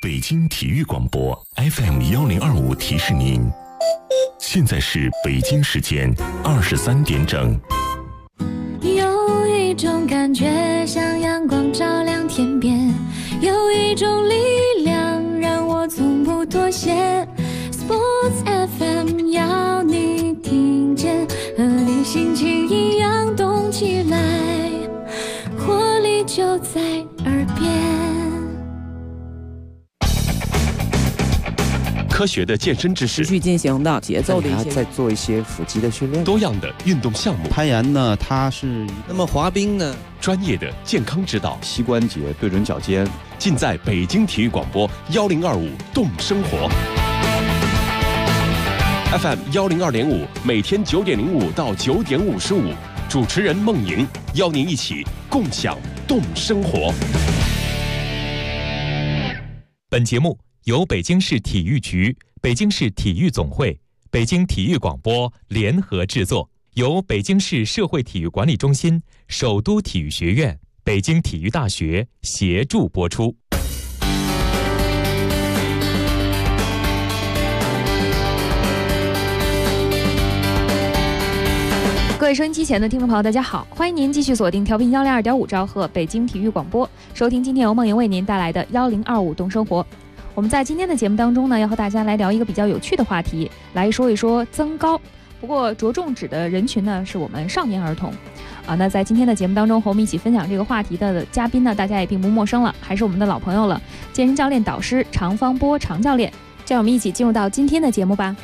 北京体育广播 FM1025提示您，现在是北京时间23点整。 有一种感觉像阳光照亮天边，有一种力量让我从不妥协。Sports FM 要你听见，和你心情一样动起来，活力就在耳边。 科学的健身知识， 持续进行的节奏的一些， 再做一些腹肌的训练， 多样的运动项目， 攀岩呢，它是那么滑冰呢， 专业的健康指导， 膝关节对准脚尖， 尽在北京体育广播1025动生活 FM 102.5，每天9点05到9点55，主持人孟莹邀您一起共享动生活。 本节目由北京市体育局、北京市体育总会、北京体育广播联合制作，由北京市社会体育管理中心、首都体育学院、北京体育大学协助播出。 各位收音机前的听众朋友，大家好，欢迎您继续锁定调频102.5兆赫北京体育广播，收听今天由孟莹为您带来的1025动生活。我们在今天的节目当中呢，要和大家来聊一个比较有趣的话题，来说一说增高。不过着重指的人群呢，是我们少年儿童。那在今天的节目当中，和我们一起分享这个话题的嘉宾呢，大家也并不陌生了，还是我们的老朋友了，健身教练导师常方波常教练。这样我们一起进入到今天的节目吧。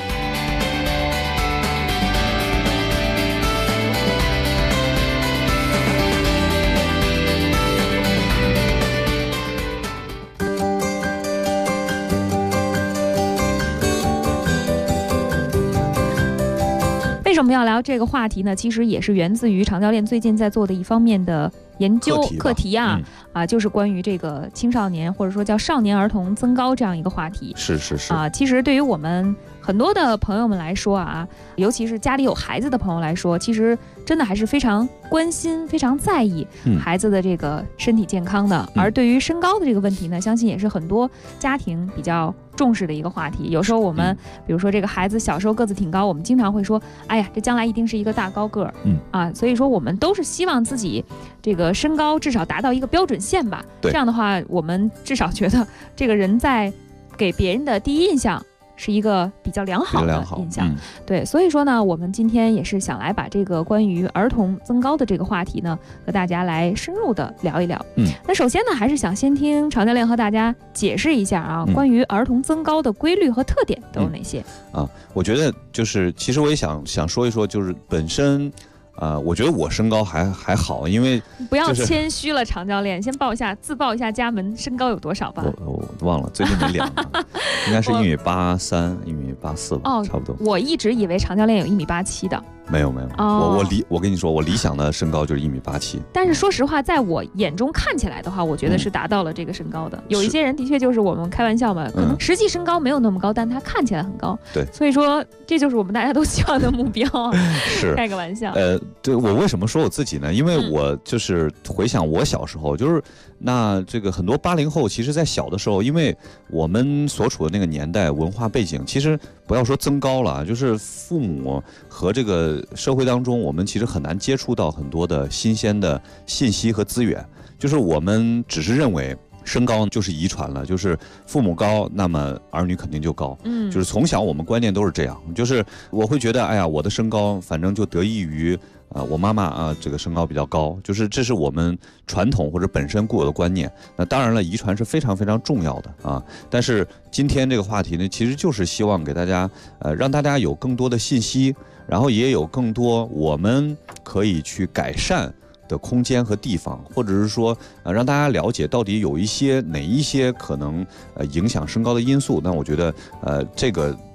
为什么要聊这个话题呢？其实也是源自于常教练最近在做的一方面的研究课题啊，就是关于这个青少年或者说叫少年儿童增高这样一个话题。 是其实对于我们很多的朋友们来说啊，尤其是家里有孩子的朋友来说，其实真的还是非常关心、非常在意孩子的这个身体健康的。而对于身高的这个问题呢，相信也是很多家庭比较重视的一个话题。有时候我们比如说这个孩子小时候个子挺高，我们经常会说，哎呀，这将来一定是一个大高个儿。所以说我们都是希望自己这个身高至少达到一个标准线吧。这样的话，我们至少觉得这个人在给别人的第一印象是一个比较良好的印象。对，所以说呢，我们今天也是想来把这个关于儿童增高的这个话题呢，和大家来深入的聊一聊。那首先呢，还是想先听常教练和大家解释一下啊，关于儿童增高的规律和特点都有哪些？ 我觉得就是其实我也想说一说，就是本身我觉得我身高还好，因为不要谦虚了，常教练，先自报一下家门，身高有多少吧？ 我忘了，最近没量，应该是1.83米、1.84米吧，差不多。 我一直以为常教练有1.87米的。 没有，我跟你说，我理想的身高就是1.87米。 但是说实话，在我眼中看起来的话，我觉得是达到了这个身高的。有一些人的确就是我们开玩笑嘛，可能实际身高没有那么高，但他看起来很高。 对， 所以说这就是我们大家都希望的目标啊。 是开个玩笑。 对，我为什么说我自己呢？因为我就是回想我小时候，就是那这个很多80后，其实在小的时候，因为我们所处的那个年代文化背景，其实不要说增高了，就是父母和这个社会当中，我们其实很难接触到很多的新鲜的信息和资源，就是我们只是认为身高就是遗传了，就是父母高，那么儿女肯定就高。就是从小我们观念都是这样，就是我会觉得，哎呀，我的身高反正就得益于我妈妈这个身高比较高，就是这是我们传统或者本身固有的观念。那当然了，遗传是非常非常重要的但是今天这个话题呢，其实就是希望给大家让大家有更多的信息，然后也有更多我们可以去改善的空间和地方，或者是说让大家了解到底有哪一些可能影响身高的因素。那我觉得这个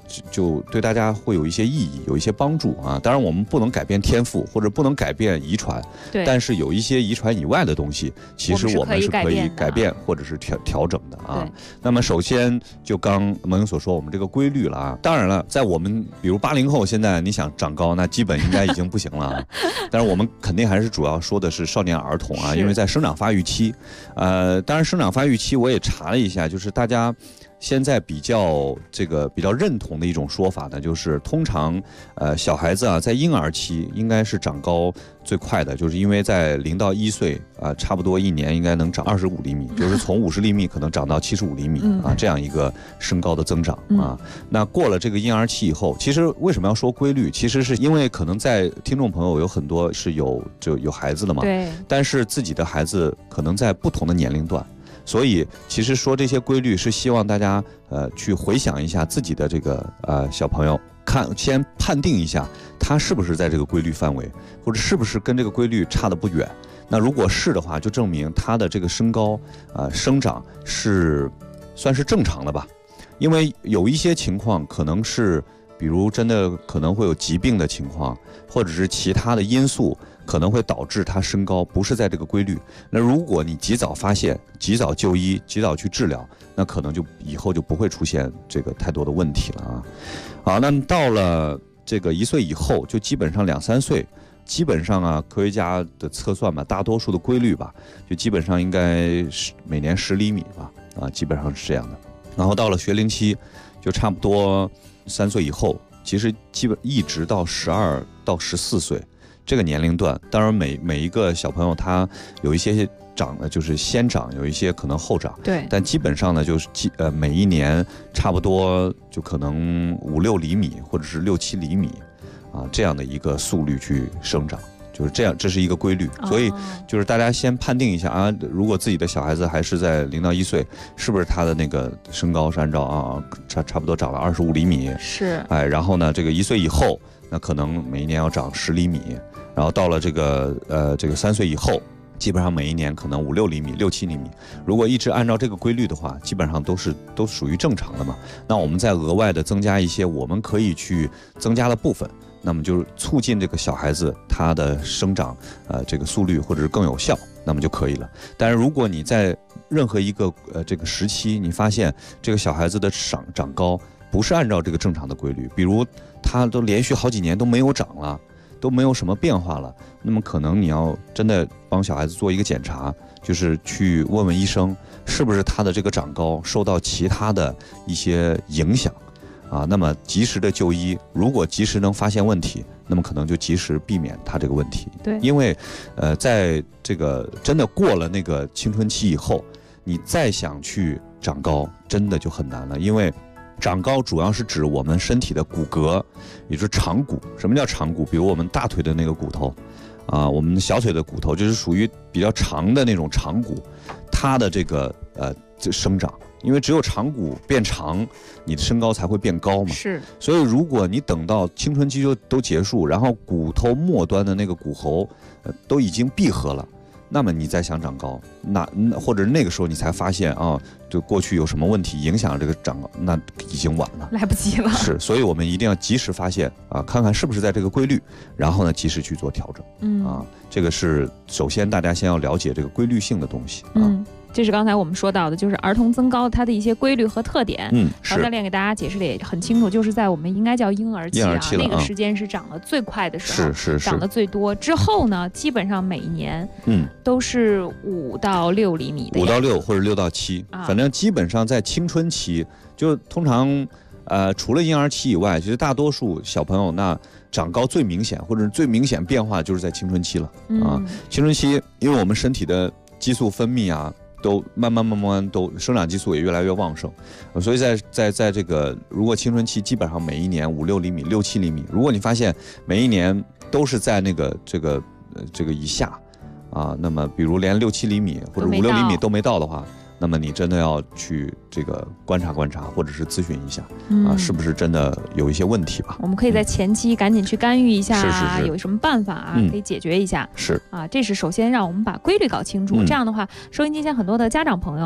就对大家会有一些意义，有一些帮助啊。当然我们不能改变天赋，或者不能改变遗传， 对， 但是有一些遗传以外的东西，其实我们是可以改变或者是调整的啊。那么首先就刚萌萌所说，我们这个规律了啊。当然了，在我们比如80后，现在你想长高，那基本应该已经不行了啊。但是我们肯定还是主要说的是少年儿童啊，因为在生长发育期，当然生长发育期我也查了一下，就是大家现在比较认同的一种说法呢，就是通常小孩子啊在婴儿期应该是长高最快的，就是因为在0到1岁啊，差不多1年应该能长25厘米，就是从50厘米可能长到75厘米啊，这样一个身高的增长啊。那过了这个婴儿期以后，其实为什么要说规律？其实是因为可能在听众朋友有很多是有孩子的嘛，对，但是自己的孩子可能在不同的年龄段。所以，其实说这些规律是希望大家去回想一下自己的这个小朋友，先判定一下他是不是在这个规律范围，或者是不是跟这个规律差得不远。那如果是的话，就证明他的这个身高生长算是正常的吧。因为有一些情况可能是，比如真的可能会有疾病的情况，或者是其他的因素。可能会导致他身高不是在这个规律。那如果你及早发现、及早就医、及早去治疗，那可能就以后就不会出现这个太多的问题了啊。好，那到了这个1岁以后，就基本上2、3岁，基本上啊，科学家的测算吧，大多数的规律吧，就基本上应该是每年10厘米吧，啊，基本上是这样的。然后到了学龄期，就差不多3岁以后，其实基本一直到12到14岁。这个年龄段，当然每一个小朋友他有一些长的就是先长，有一些可能后长，对，但基本上呢就是每一年差不多就可能5、6厘米或者是6、7厘米啊这样的一个速率去生长，就是这样，这是一个规律。所以就是大家先判定一下啊，如果自己的小孩子还是在0到1岁，是不是他的那个身高是按照差不多长了25厘米，是，然后呢这个1岁以后，那可能每一年要长10厘米。然后到了这个3岁以后，基本上每一年可能5、6厘米、6、7厘米。如果一直按照这个规律的话，基本上都属于正常的嘛。那我们再额外的增加一些我们可以去增加的部分，那么就是促进这个小孩子他的生长这个速率或者是更有效，那么就可以了。但是如果你在任何一个这个时期，你发现这个小孩子的长高不是按照这个正常的规律，比如他都连续好几年都没有长了。都没有什么变化了，那么可能你要真的帮小孩子做一个检查，就是去问问医生，是不是他的这个长高受到其他的一些影响啊？那么及时的就医，如果及时能发现问题，那么可能就及时避免他这个问题。对，因为在这个真的过了那个青春期以后，你再想去长高，真的就很难了，因为长高主要是指我们身体的骨骼，也就是长骨。什么叫长骨？比如我们大腿的那个骨头，我们小腿的骨头，就是属于比较长的那种长骨，它的这个生长，因为只有长骨变长，你的身高才会变高嘛。是。所以如果你等到青春期都结束，然后骨头末端的那个骨骺都已经闭合了。那么你再想长高，或者那个时候你才发现啊，就过去有什么问题影响这个长高，那已经晚了，来不及了。是，所以我们一定要及时发现啊，看看是不是在这个规律，然后呢及时去做调整。这个是首先大家先要了解这个规律性的东西啊。这是刚才我们说到的，就是儿童增高它的一些规律和特点。曹教练给大家解释的也很清楚，就是在我们应该叫婴儿期啊，那个时间是长得最快的时候，是长得最多。之后呢，基本上每一年都是5到6厘米的，5到6或者6到7，反正基本上在青春期，就通常除了婴儿期以外，其实大多数小朋友那长高最明显或者最明显变化就是在青春期了啊。青春期，因为我们身体的激素分泌啊。都慢慢都生长激素也越来越旺盛，所以在这个如果青春期基本上每一年5、6厘米、6、7厘米，如果你发现每一年都是在那个这个以下啊，那么比如连6、7厘米或者5、6厘米都没到的话，那么你真的要去这个观察观察，或者是咨询一下啊，是不是真的有一些问题吧？我们可以在前期赶紧去干预一下，有什么办法啊，可以解决一下。是啊，这是首先让我们把规律搞清楚。这样的话，收音机前很多的家长朋友啊，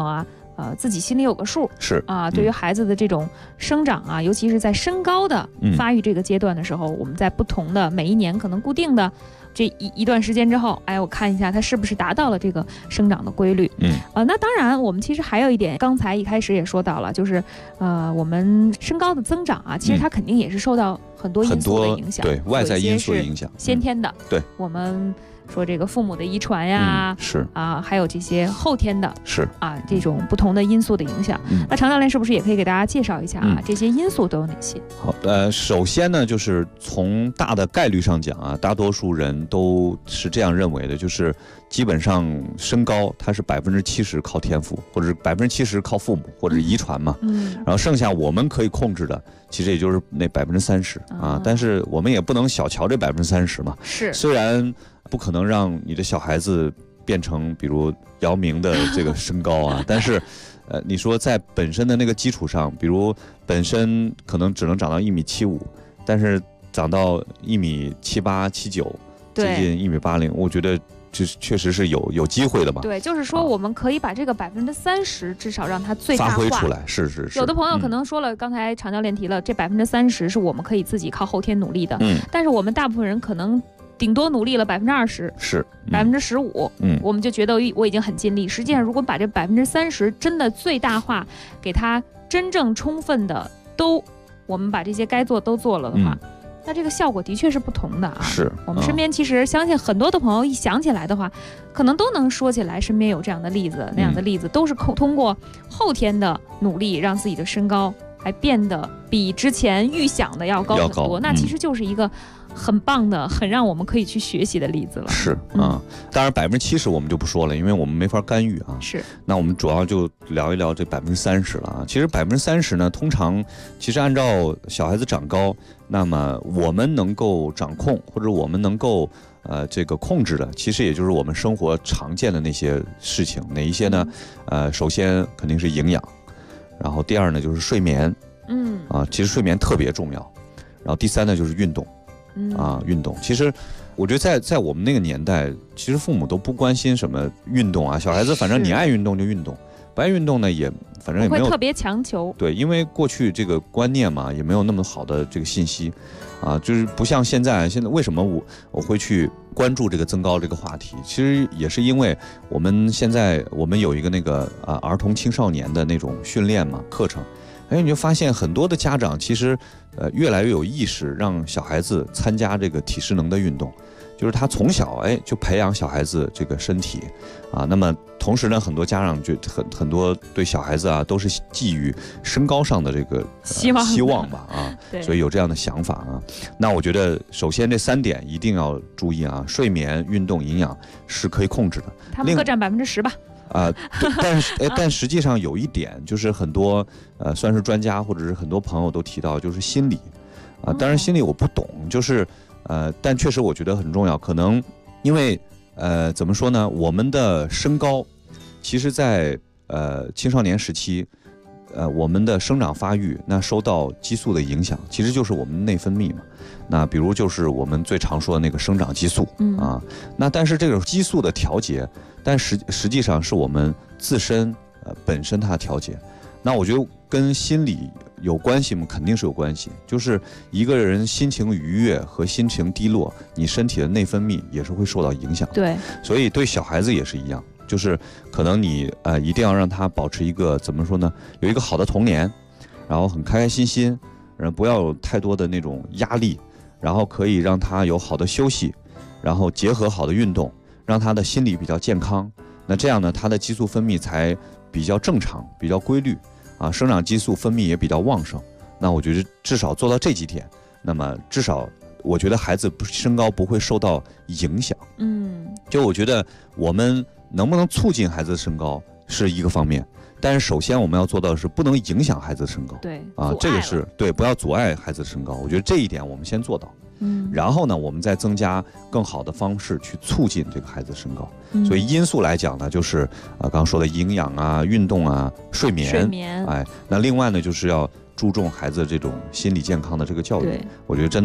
自己心里有个数。 是啊，对于孩子的这种生长啊，尤其是在身高的发育这个阶段的时候，我们在不同的每一年可能固定的这一段时间之后，我看一下他是不是达到了这个生长的规律。那当然，我们其实还有一点，刚才一开始也说到了，就是我们身高的增长啊，其实它肯定也是受到很多因素的影响， 对外在因素的影响， 先天的， 对我们说这个父母的遗传呀， 是啊，还有这些后天的， 是啊，这种不同的因素的影响。那常教练是不是也可以给大家介绍一下啊？这些因素都有哪些？ 好，首先呢，就是从大的概率上讲啊，大多数人都是这样认为的，就是基本上身高它是70%靠天赋，或者是70%靠父母或者是遗传嘛。然后剩下我们可以控制的，其实也就是那30%啊。但是我们也不能小瞧这30%嘛。 是， 虽然不可能让你的小孩子变成比如姚明的这个身高啊，但是，你说在本身的那个基础上，比如本身可能只能长到1.75米，但是长到1.78米、1.79米，接近1.80米，我觉得这确实是有机会的嘛。 对，就是说我们可以把这个30%至少让它最大化发挥出来。是。 有的朋友可能说了，刚才常教练提了，这30%是我们可以自己靠后天努力的。但是我们大部分人可能顶多努力了20%， 是 15%，我们就觉得我已经很尽力。实际上，如果把这30%真的最大化，给它真正充分的我们把这些该做都做了的话，那这个效果的确是不同的啊。 是我们身边其实相信很多的朋友一想起来的话，可能都能说起来身边有这样的例子，那样的例子都是通过后天的努力让自己的身高还变得比之前预想的要高很多。那其实就是一个很棒的、很让我们可以去学习的例子了。 是啊，当然70%我们就不说了，因为我们没法干预啊。 是， 那我们主要就聊一聊这30%了啊。其实30%呢，通常其实按照小孩子长高，那么我们能够掌控或者我们能够这个控制的，其实也就是我们生活常见的那些事情。哪一些呢？首先肯定是营养，然后第二呢就是睡眠，其实睡眠特别重要。然后第三呢就是运动。运动，其实我觉得在我们那个年代，其实父母都不关心什么运动啊，小孩子反正你爱运动就运动，不爱运动呢也反正也没有会特别强求。 对，因为过去这个观念嘛，也没有那么好的这个信息啊，就是不像现在为什么我会去关注这个增高这个话题，其实也是因为我们现在我们有一个那个儿童青少年的那种训练嘛课程。你就发现很多的家长其实，越来越有意识让小孩子参加这个体适能的运动，就是他从小就培养小孩子这个身体，那么同时呢，很多家长很多对小孩子啊都是寄予身高上的这个希望吧所以有这样的想法啊。那我觉得首先这3点一定要注意啊，睡眠、运动、营养是可以控制的， 他们各占10%吧。 但实际上有一点就是很多算是专家或者是很多朋友都提到，就是心理当然心理我不懂，就是但确实我觉得很重要。可能因为怎么说呢，我们的身高其实在青少年时期我们的生长发育那受到激素的影响，其实就是我们内分泌嘛。那比如就是我们最常说的那个生长激素那但是这种激素的调节，但实际上是我们自身本身它调节。那我觉得跟心理有关系吗？肯定是有关系。就是一个人心情愉悦和心情低落，你身体的内分泌也是会受到影响。 对， 所以对小孩子也是一样，就是可能你一定要让他保持一个怎么说呢，有一个好的童年，然后很开开心心，不要有太多的那种压力，然后可以让他有好的休息，然后结合好的运动，让他的心理比较健康。那这样呢，他的激素分泌才比较正常，比较规律生长激素分泌也比较旺盛。那我觉得至少做到这几点，那么至少我觉得孩子身高不会受到影响。就我觉得我们能不能促进孩子的身高是一个方面，但是首先我们要做到的是不能影响孩子的身高。 对这个是对，不要阻碍孩子的身高。我觉得这一点我们先做到。然后呢，我们再增加更好的方式去促进这个孩子的身高。所以因素来讲呢，就是刚刚说的营养运动睡眠。那另外呢，就是要注重孩子这种心理健康的这个教育。我觉得真的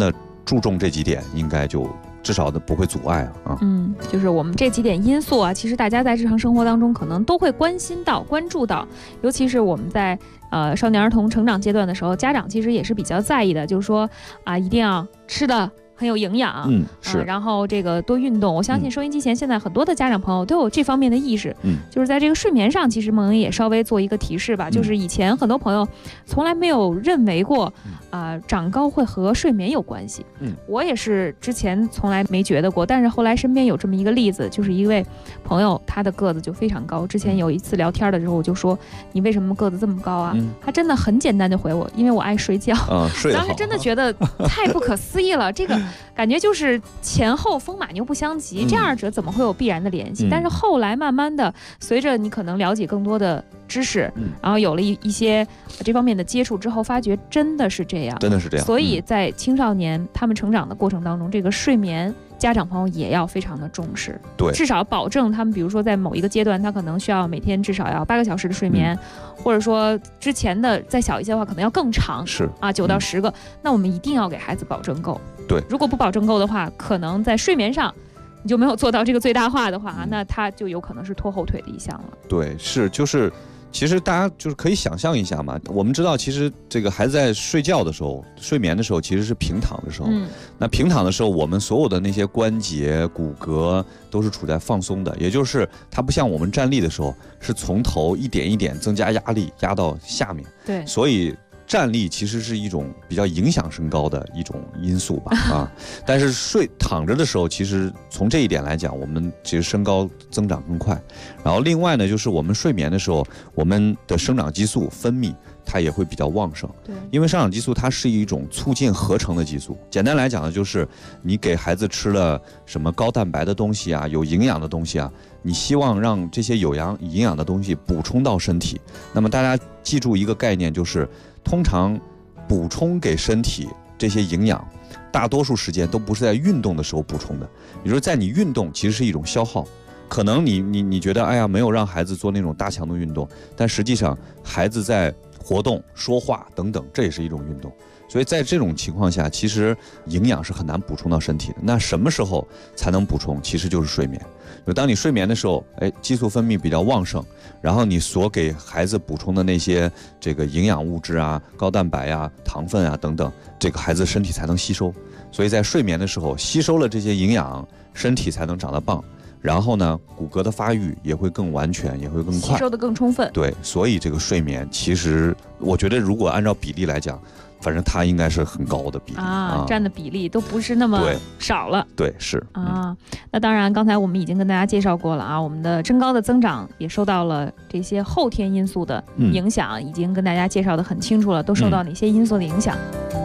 注重这几点，应该就至少的不会阻碍啊。 就是我们这几点因素啊，其实大家在日常生活当中可能都会关心到、关注到，尤其是我们在少年儿童成长阶段的时候，家长其实也是比较在意的，就是说啊，一定要吃的很有营养， 是， 然后这个多运动。我相信收音机前现在很多的家长朋友都有这方面的意识，就是在这个睡眠上，其实梦莹也稍微做一个提示吧，就是以前很多朋友从来没有认为过，长高会和睡眠有关系，我也是之前从来没觉得过，但是后来身边有这么一个例子，就是一位朋友，他的个子就非常高，之前有一次聊天的时候，我就说你为什么个子这么高啊？他真的很简单就回我，因为我爱睡觉， 睡得好。 当时真的觉得太不可思议了，这个感觉就是前后风马牛不相及，这二者怎么会有必然的联系？但是后来慢慢的，随着你可能了解更多的知识，然后有了一些这方面的接触之后，发觉真的是这样， 真的是这样。 所以在青少年他们成长的过程当中，这个睡眠，家长朋友也要非常的重视， 对， 至少保证他们，比如说在某一个阶段，他可能需要每天至少要8个小时的睡眠，或者说之前的再小一些的话，可能要更长， 是啊，9到10个，那我们一定要给孩子保证够。 对， 如果不保证够的话，可能在睡眠上你就没有做到这个最大化的话，那他就有可能是拖后腿的一项了。 对，是就是。其实大家就是可以想象一下嘛，我们知道，其实这个孩子在睡觉的时候、睡眠的时候，其实是平躺的时候。那平躺的时候，我们所有的那些关节、骨骼都是处在放松的，也就是它不像我们站立的时候，是从头一点一点增加压力，压到下面。 对， 所以站立其实是一种比较影响身高的一种因素吧，但是躺着的时候，其实从这一点来讲，我们其实身高增长更快。然后另外呢，就是我们睡眠的时候，我们的生长激素分泌它也会比较旺盛。 对， 因为生长激素它是一种促进合成的激素。简单来讲呢，就是你给孩子吃了什么高蛋白的东西啊，有营养的东西啊，你希望让这些有营养的东西补充到身体。那么大家记住一个概念，就是通常补充给身体这些营养，大多数时间都不是在运动的时候补充的。也就是在你运动其实是一种消耗，可能你觉得哎呀没有让孩子做那种大强度运动，但实际上孩子在活动、说话等等，这也是一种运动。所以在这种情况下，其实营养是很难补充到身体的。那什么时候才能补充？其实就是睡眠。就当你睡眠的时候，激素分泌比较旺盛，然后你所给孩子补充的那些这个营养物质啊、高蛋白啊、糖分啊等等，这个孩子身体才能吸收。所以在睡眠的时候，吸收了这些营养，身体才能长得棒。然后呢，骨骼的发育也会更完全，也会更快， 吸收的更充分。 对，所以这个睡眠其实，我觉得如果按照比例来讲，反正它应该是很高的比例占的比例都不是那么少了。 对，是那当然，刚才我们已经跟大家介绍过了啊，我们的身高的增长也受到了这些后天因素的影响，已经跟大家介绍的很清楚了，都受到哪些因素的影响。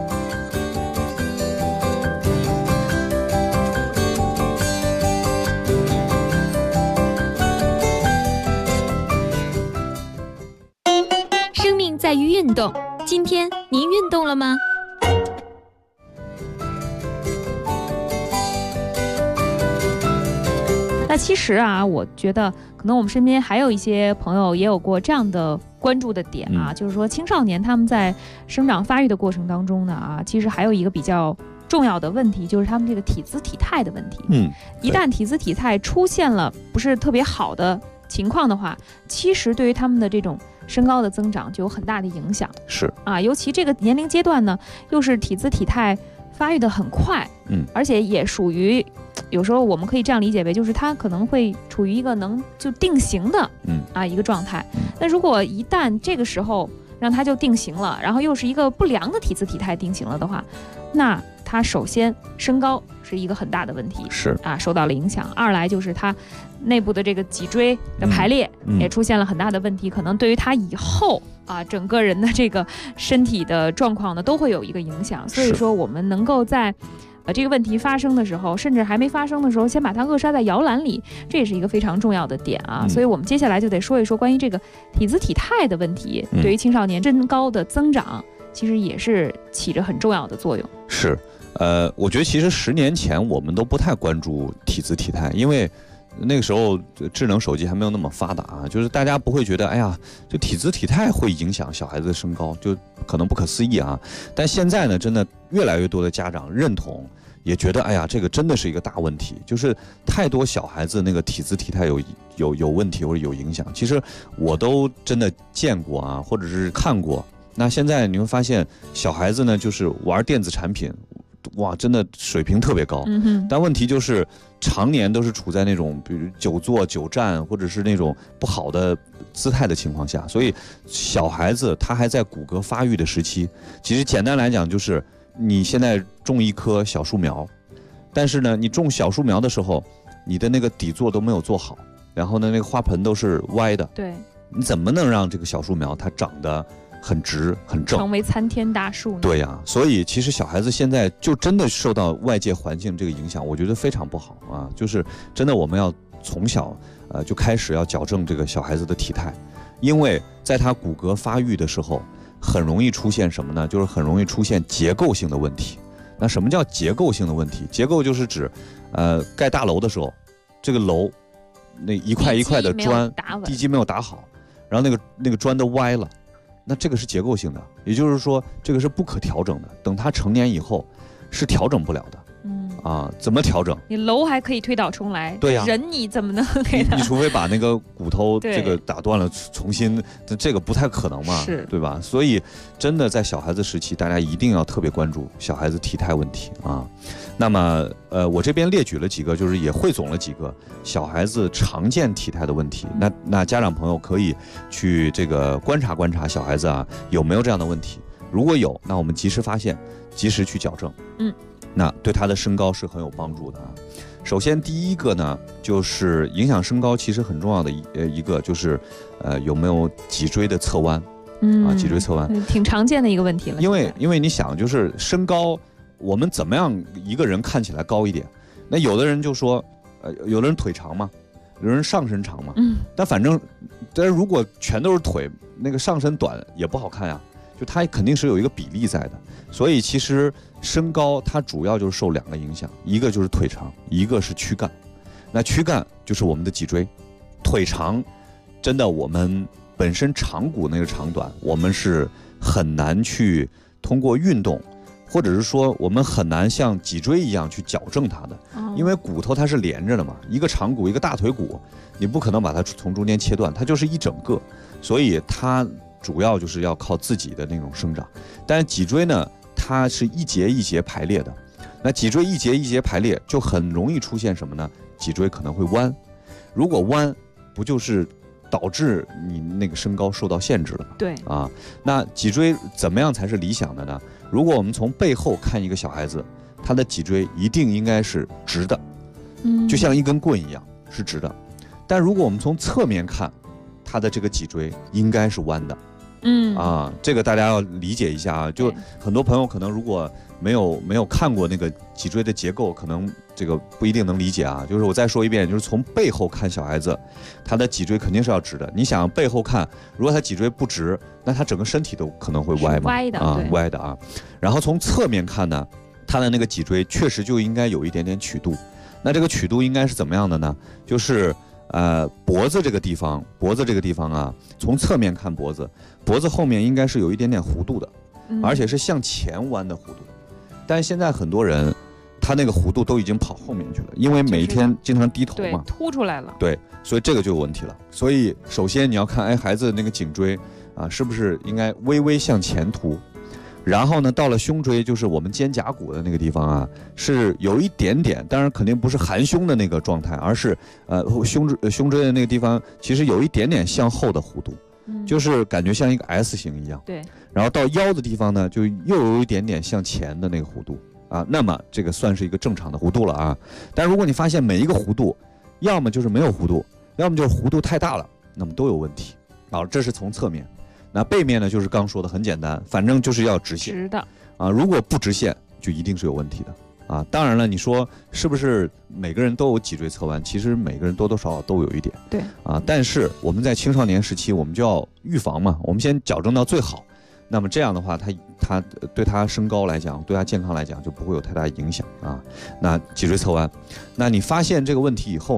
在于运动，今天您运动了吗？ 那其实啊，我觉得可能我们身边还有一些朋友也有过这样的关注的点啊，就是说青少年他们在生长发育的过程当中呢其实还有一个比较重要的问题，就是他们这个体姿体态的问题。一旦体姿体态出现了不是特别好的情况的话，其实对于他们的这种身高的增长就有很大的影响。 是尤其这个年龄阶段呢，又是体姿体态发育的很快，而且也属于有时候我们可以这样理解为，就是它可能会处于一个能就定型的一个状态。那如果一旦这个时候让它就定型了，然后又是一个不良的体姿体态定型了的话，那它首先身高是一个很大的问题， 是受到了影响。二来就是它内部的这个脊椎的排列也出现了很大的问题，可能对于它以后整个人的这个身体的状况呢都会有一个影响。所以说我们能够在这个问题发生的时候，甚至还没发生的时候，先把它扼杀在摇篮里，这也是一个非常重要的点所以我们接下来就得说一说关于这个体姿体态的问题，对于青少年身高的增长其实也是起着很重要的作用。 是我觉得其实10年前我们都不太关注体姿体态，因为那个时候智能手机还没有那么发达啊，就是大家不会觉得，哎呀，这体姿体态会影响小孩子的身高，就可能不可思议啊。但现在呢，真的越来越多的家长认同，也觉得，哎呀，这个真的是一个大问题，就是太多小孩子那个体姿体态有问题或者有影响。其实我都真的见过啊，或者是看过。那现在你会发现，小孩子呢，就是玩电子产品。哇，真的水平特别高，但问题就是常年都是处在那种比如久坐久站或者是那种不好的姿态的情况下，所以小孩子他还在骨骼发育的时期。其实简单来讲就是你现在种一棵小树苗，但是呢你种小树苗的时候，你的那个底座都没有做好，然后呢那个花盆都是歪的， 对， 你怎么能让这个小树苗它长得很直很正， 成为参天大树呢？ 对呀，所以其实小孩子现在就真的受到外界环境这个影响，我觉得非常不好啊。就是真的我们要从小就开始要矫正这个小孩子的体态，因为在他骨骼发育的时候，很容易出现什么呢？就是很容易出现结构性的问题。那什么叫结构性的问题？结构就是指盖大楼的时候，这个楼那一块一块的砖，地基没有打好，然后那个砖都歪了。那这个是结构性的，也就是说这个是不可调整的，等他成年以后是调整不了的。怎么调整？你楼还可以推倒重来， 对呀， 人你怎么能给他？ 你除非把那个骨头这个打断了，重新，这个不太可能嘛，对吧？所以真的在小孩子时期，大家一定要特别关注小孩子体态问题啊。那么我这边列举了几个，就是也汇总了几个小孩子常见体态的问题。那家长朋友可以去这个观察观察小孩子啊有没有这样的问题，如果有，那我们及时发现，及时去矫正。那对他的身高是很有帮助的啊。首先第一个呢，就是影响身高其实很重要的一个就是有没有脊椎的侧弯。脊椎侧弯挺常见的一个问题了。 因为你想，就是身高，我们怎么样一个人看起来高一点？那有的人就说，有的人腿长嘛，有人上身长嘛，但反正，但是如果全都是腿，那个上身短也不好看呀。就它肯定是有一个比例在的，所以其实身高它主要就是受两个影响，一个就是腿长，一个是躯干。那躯干就是我们的脊椎，腿长，真的我们本身长骨那个长短，我们是很难去通过运动，或者是说我们很难像脊椎一样去矫正它的，因为骨头它是连着的嘛，一个长骨一个大腿骨，你不可能把它从中间切断，它就是一整个，所以它主要就是要靠自己的那种生长。但是脊椎呢，它是一节一节排列的，那脊椎一节一节排列就很容易出现什么呢？脊椎可能会弯，如果弯不就是导致你那个身高受到限制了吗？ 对啊，那脊椎怎么样才是理想的呢？如果我们从背后看一个小孩子，他的脊椎一定应该是直的，就像一根棍一样是直的。但如果我们从侧面看，他的这个脊椎应该是弯的。这个大家要理解一下啊。就很多朋友可能如果没有看过那个脊椎的结构，可能这个不一定能理解啊。就是我再说一遍，就是从背后看小孩子，他的脊椎肯定是要直的。你想背后看，如果他脊椎不直，那他整个身体都可能会歪嘛，歪的啊。然后从侧面看呢，他的那个脊椎确实就应该有一点点曲度。那这个曲度应该是怎么样的呢？就是脖子这个地方啊，从侧面看脖子后面应该是有一点点弧度的，而且是向前弯的弧度。但是现在很多人，他那个弧度都已经跑后面去了，因为每一天经常低头嘛， 凸出来了。 对，所以这个就有问题了。所以首先你要看，孩子那个颈椎啊，是不是应该微微向前凸？然后呢，到了胸椎，就是我们肩胛骨的那个地方啊，是有一点点，当然肯定不是含胸的那个状态，而是胸椎的那个地方，其实有一点点向后的弧度，就是感觉像一个 S 型一样。 对。 然后到腰的地方呢，就又有一点点向前的那个弧度啊，那么这个算是一个正常的弧度了啊。但如果你发现每一个弧度，要么就是没有弧度，要么就是弧度太大了，那么都有问题。好，这是从侧面。那背面呢，就是刚说的很简单，反正就是要直线， 直的啊，如果不直线，就一定是有问题的啊。当然了，你说是不是每个人都有脊椎侧弯？其实每个人多多少少都有一点， 对啊。但是我们在青少年时期，我们就要预防嘛，我们先矫正到最好。那么这样的话，他对他身高来讲，对他健康来讲，就不会有太大影响啊。那脊椎侧弯，那你发现这个问题以后啊，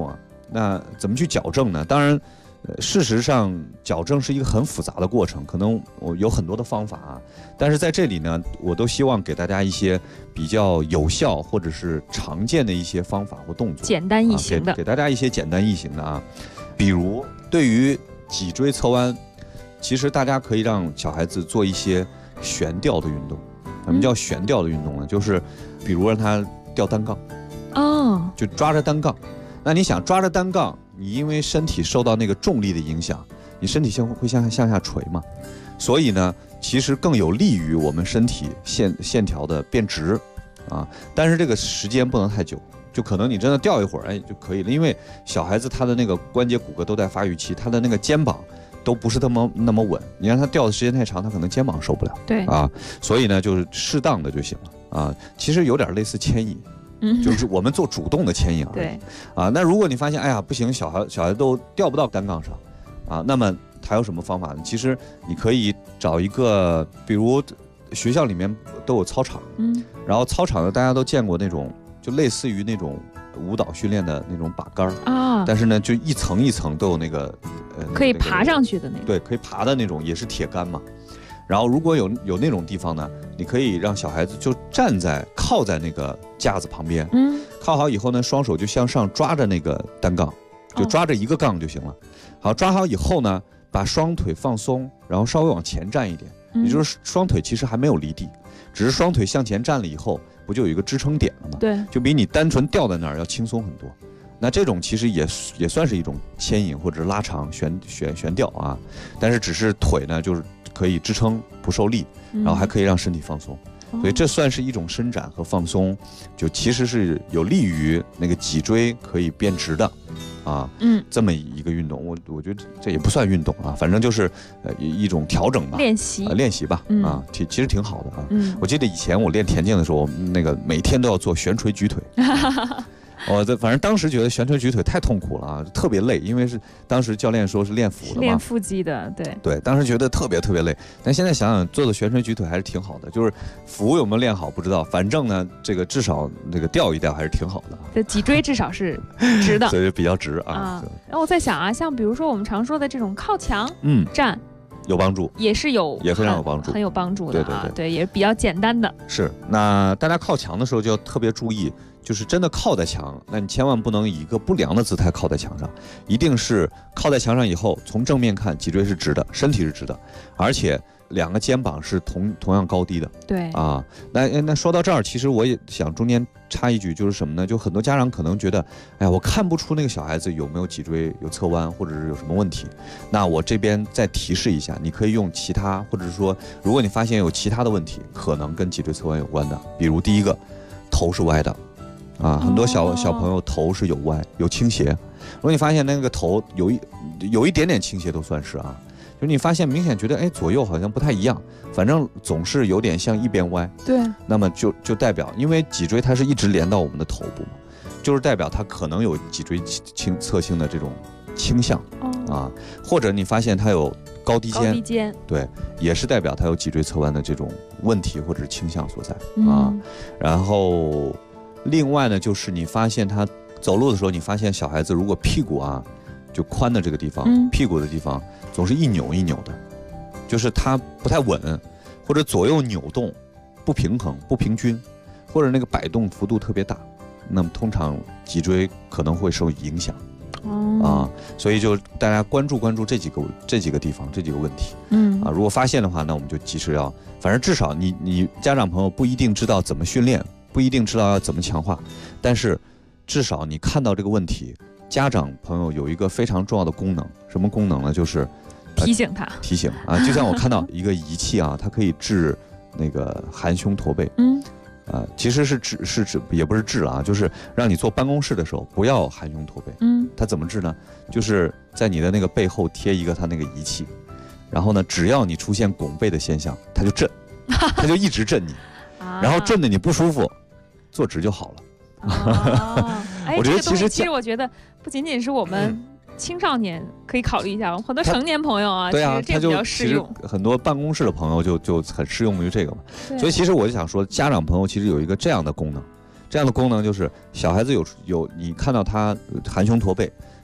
那怎么去矫正呢？当然，事实上矫正是一个很复杂的过程，可能我有很多的方法啊。但是在这里呢，我都希望给大家一些比较有效或者是常见的一些方法或动作， 简单易行的， 给大家一些简单易行的啊。比如对于脊椎侧弯，其实大家可以让小孩子做一些悬吊的运动。什么叫悬吊的运动呢？就是比如让他吊单杠，就抓着单杠。那你想抓着单杠，你因为身体受到那个重力的影响，你身体会向下垂嘛，所以呢，其实更有利于我们身体线条的变直啊。但是这个时间不能太久，就可能你真的吊一会儿，就可以了。因为小孩子他的那个关节骨骼都在发育期，他的那个肩膀都不是那么稳，你让他吊的时间太长，他可能肩膀受不了。 对啊，所以呢，就是适当的就行了啊。其实有点类似牵引。就是我们做主动的牵引而已。 对啊，那如果你发现哎呀不行，小孩都吊不到单杠上啊，那么还有什么方法呢？其实你可以找一个，比如学校里面都有操场，然后操场呢大家都见过那种，就类似于那种舞蹈训练的那种把杆啊，但是呢就一层一层都有那个可以爬上去的那种， 对，可以爬的那种，也是铁杆嘛。然后如果有那种地方呢，你可以让小孩子就靠在那个架子旁边，靠好以后呢，双手就向上抓着那个单杠，就抓着一个杠就行了。好，抓好以后呢，把双腿放松，然后稍微往前站一点，也就是双腿其实还没有离地，只是双腿向前站了以后，不就有一个支撑点了吗？ 对， 就比你单纯吊在那儿要轻松很多。那这种其实也算是一种牵引或者拉长悬吊啊，但是只是腿呢就是可以支撑不受力，然后还可以让身体放松，所以这算是一种伸展和放松，就其实是有利于那个脊椎可以变直的啊，这么一个运动。我觉得这也不算运动啊，反正就是一种调整吧，练习吧啊，其实挺好的啊。我记得以前我练田径的时候，那个每天都要做悬垂举腿。反正当时觉得悬垂举腿太痛苦了啊，特别累，因为是当时教练说是练腹的嘛， 练腹肌的， 对，当时觉得特别累，但现在想想做的悬垂举腿还是挺好的，就是腹有没有练好不知道，反正呢这个至少这个吊一吊还是挺好的， 这脊椎至少是直的， 所以比较直啊。 然后我在想啊，像比如说我们常说的这种靠墙站。 有帮助， 也非常有帮助， 很有帮助的啊， 对， 也是比较简单的。 是，那大家靠墙的时候就要特别注意，就是真的靠在墙，那你千万不能以一个不良的姿态靠在墙上，一定是靠在墙上以后，从正面看，脊椎是直的，身体是直的，而且两个肩膀是同样高低的。 对啊，那说到这儿，其实我也想中间插一句，就是什么呢？就很多家长可能觉得，哎呀，我看不出那个小孩子有没有脊椎有侧弯，或者是有什么问题。那我这边再提示一下，你可以用其他，或者是说，如果你发现有其他的问题，可能跟脊椎侧弯有关的，比如第一个，头是歪的，啊，很多小朋友头是有倾斜。如果你发现那个头有一点点倾斜，都算是啊。就是你发现明显觉得左右好像不太一样，反正总是有点向一边歪， 对， 那么就代表，因为脊椎它是一直连到我们的头部嘛，就是代表它可能有脊椎侧倾的这种倾向啊，或者你发现它有高低肩，对，也是代表它有脊椎侧弯的这种问题或者是倾向所在啊。然后另外呢，就是你发现他走路的时候，你发现小孩子如果屁股啊就宽的这个地方，屁股的地方总是一扭一扭的，就是它不太稳，或者左右扭动不平衡、不平均，或者那个摆动幅度特别大，那么通常脊椎可能会受影响。所以就大家关注这几个地方，这几个问题。如果发现的话，那我们就及时要，反正至少你家长朋友不一定知道怎么训练，不一定知道要怎么强化，但是至少你看到这个问题。家长朋友有一个非常重要的功能，什么功能呢？就是提醒他， 就像我看到一个仪器啊，它可以治那个含胸驼背，其实是治也不是治了啊，就是让你坐办公室的时候不要含胸驼背。它怎么治呢？就是在你的那个背后贴一个它那个仪器，然后呢，只要你出现拱背的现象，它就震，它就一直震你，然后震得你不舒服，坐直就好了。 我觉得其实我觉得不仅仅是我们青少年可以考虑一下，很多成年朋友啊， 对啊， 其实这比较适用。 很多办公室的朋友就很适用于这个嘛。所以其实我就想说，家长朋友其实有一个这样的功能，就是小孩子有你看到他含胸驼背，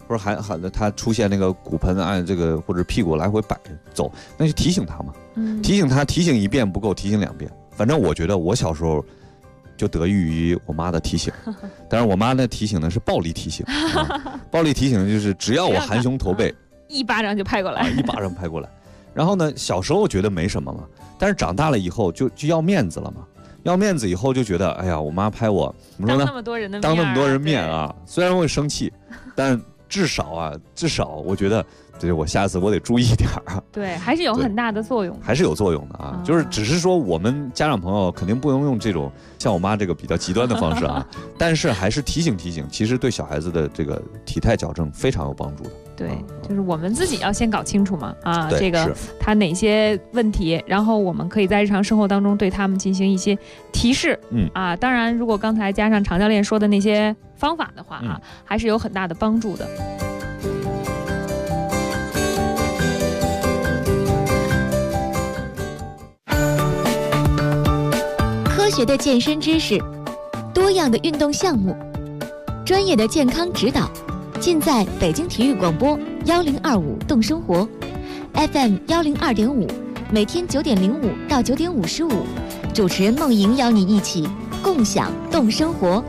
或者他出现那个骨盆按这个或者屁股来回摆走，那就提醒他嘛，提醒一遍不够，提醒2遍。反正我觉得我小时候就得益于我妈的提醒，但是我妈呢提醒的是暴力提醒，暴力提醒就是只要我含胸驼背， 一巴掌就拍过来， 一巴掌拍过来。然后呢，小时候觉得没什么嘛，但是长大了以后就要面子了嘛。要面子以后就觉得，哎呀，我妈拍我，怎么说呢？ 当那么多人的面， 当那么多人面啊，虽然会生气，但至少我觉得，对我下次我得注意点啊。 对，还是有很大的作用， 还是有作用的啊。就是只是说我们家长朋友肯定不能用这种像我妈这个比较极端的方式啊，但是还是提醒，其实对小孩子的这个体态矫正非常有帮助的。 对，就是我们自己要先搞清楚嘛，这个是他哪些问题，然后我们可以在日常生活当中对他们进行一些提示。当然，如果刚才加上常教练说的那些方法的话还是有很大的帮助的。 科学的健身知识，多样的运动项目，专业的健康指导，尽在北京体育广播1025动生活 FM 102.5，每天9点05到9点55，主持人梦莹邀你一起共享动生活。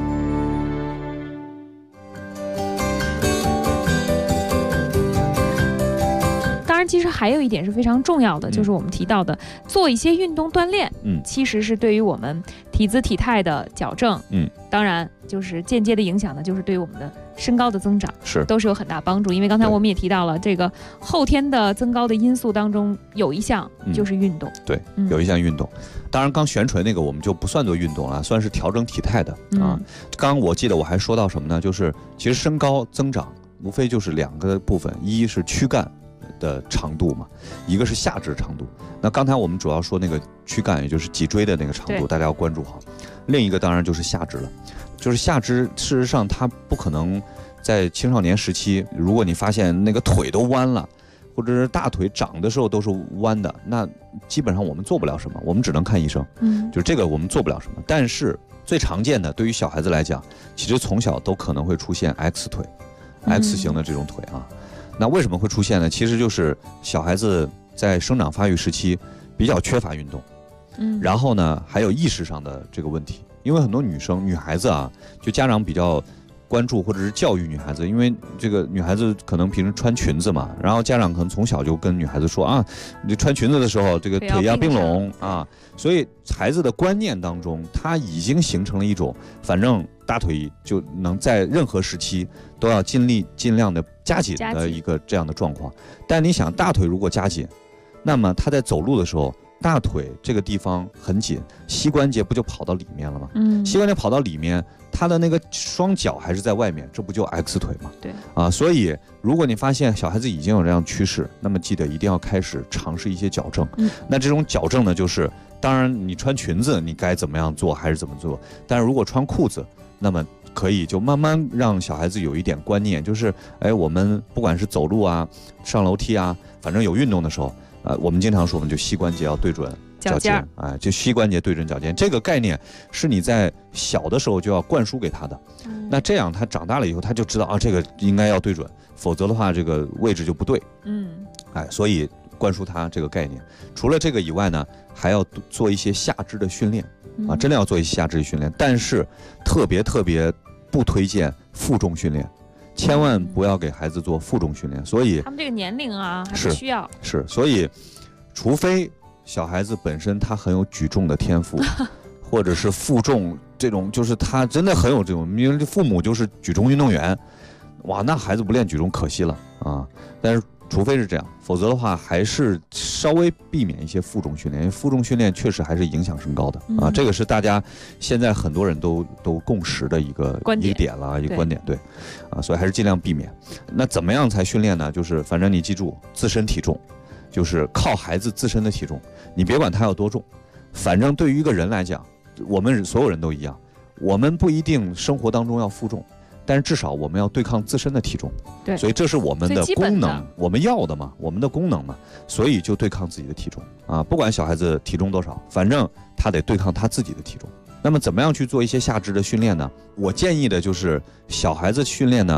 当然，其实还有一点是非常重要的，就是我们提到的做一些运动锻炼，其实是对于我们体姿体态的矫正，当然就是间接的影响呢，就是对于我们的身高的增长都是有很大帮助。因为刚才我们也提到了，这个后天的增高的因素当中有一项就是运动， 对，有一项运动。当然，刚悬垂那个我们就不算作运动了，算是调整体态的啊。刚我记得我还说到什么呢？就是其实身高增长无非就是2个部分，一是躯干的长度嘛，一个是下肢长度。那刚才我们主要说那个躯干，也就是脊椎的那个长度，大家要关注好。另一个当然就是下肢了，就是下肢事实上它不可能在青少年时期，如果你发现那个腿都弯了，或者是大腿长的时候都是弯的，那基本上我们做不了什么，我们只能看医生。就是这个我们做不了什么。但是最常见的对于小孩子来讲，其实从小都可能会出现 X 腿，X 型的这种腿啊。那为什么会出现呢？其实就是小孩子在生长发育时期比较缺乏运动，然后呢还有意识上的这个问题。因为很多女孩子啊，就家长比较关注或者是教育女孩子，因为这个女孩子可能平时穿裙子嘛，然后家长可能从小就跟女孩子说啊，你穿裙子的时候这个腿要并拢啊，所以孩子的观念当中，他已经形成了一种，反正大腿就能在任何时期都要尽量的夹紧的一个这样的状况。但你想，大腿如果夹紧，那么他在走路的时候，大腿这个地方很紧，膝关节不就跑到里面了吗？膝关节跑到里面，他的那个双脚还是在外面，这不就 X 腿吗？ 对啊，所以如果你发现小孩子已经有这样趋势，那么记得一定要开始尝试一些矫正。那这种矫正呢，就是当然你穿裙子你该怎么样做还是怎么做，但是如果穿裤子，那么可以就慢慢让小孩子有一点观念，就是我们不管是走路啊、上楼梯啊，反正有运动的时候，我们经常说，我们就膝关节要对准脚尖，就膝关节对准脚尖，这个概念是你在小的时候就要灌输给他的。那这样他长大了以后，他就知道啊，这个应该要对准，否则的话，这个位置就不对。所以灌输他这个概念。除了这个以外呢，还要做一些下肢的训练啊，真的要做一些下肢的训练，但是特别不推荐负重训练。千万不要给孩子做负重训练，所以他们这个年龄啊还是需要所以除非小孩子本身他很有举重的天赋或者是负重这种，就是他真的很有这种，因为父母就是举重运动员，哇，那孩子不练举重可惜了啊。但是除非是这样，否则的话还是稍微避免一些负重训练，因为负重训练确实还是影响身高的啊。这个是大家现在很多人都共识的一个点了，一个观点，对啊，所以还是尽量避免。那怎么样才训练呢？就是反正你记住，自身体重，就是靠孩子自身的体重，你别管他有多重，反正对于一个人来讲，我们所有人都一样，我们不一定生活当中要负重，但是至少我们要对抗自身的体重， 对， 所以这是我们的功能，我们要的嘛，我们的功能嘛，所以就对抗自己的体重啊，不管小孩子体重多少，反正他得对抗他自己的体重。那么怎么样去做一些下肢的训练呢？我建议的就是小孩子训练呢，